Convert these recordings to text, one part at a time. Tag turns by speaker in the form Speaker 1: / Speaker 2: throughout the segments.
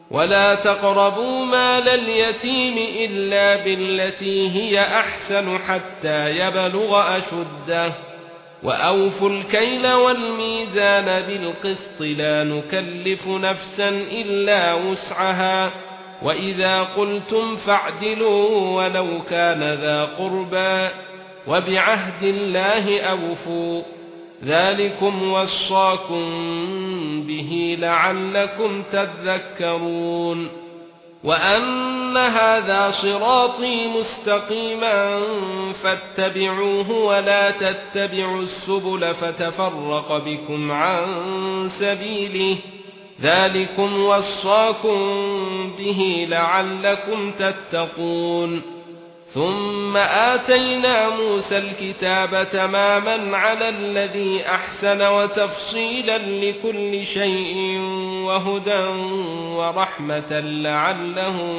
Speaker 1: ولا تقربوا مال اليتيم إلا بالتي هي أحسن حتى يبلغ أشده وأوفوا الكيل والميزان بالقسط لا نكلف نفسا إلا وسعها وإذا قلتم فاعدلوا ولو كان ذا قربى وبعهد الله أوفوا ذلكم وصاكم به لعلكم تذكرون وأن هذا صراطي مستقيما فاتبعوه ولا تتبعوا السبل فتفرق بكم عن سبيله ذلكم وصاكم به لعلكم تتقون ثم آتينا موسى الكتاب تماما على الذي أحسن وتفصيلا لكل شيء وهدى ورحمة لعلهم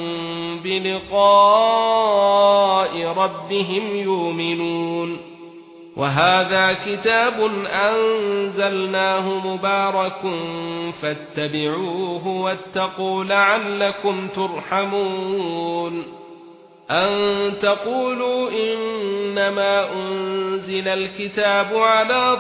Speaker 1: بلقاء ربهم يؤمنون وهذا كتاب أنزلناه مبارك فاتبعوه واتقوا لعلكم ترحمون أن تقولوا إنما أنزل الكتاب على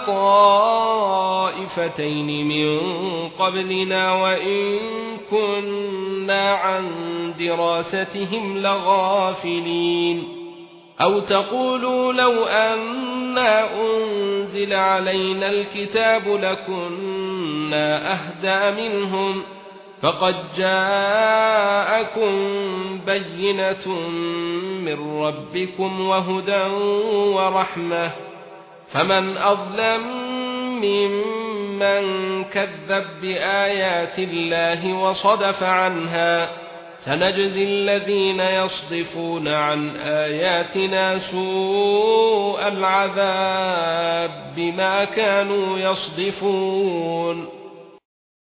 Speaker 1: طائفتين من قبلنا وإن كنا عن دراستهم لغافلين أو تقولوا لو أنا أنزل علينا الكتاب لكنا أهدى منهم فقد جاءكم بينة من ربكم وهدى ورحمة فمن أظلم ممن كذب بآيات الله وصدف عنها سنجزي الذين يصدفون عن آياتنا سوء العذاب بما كانوا يصدفون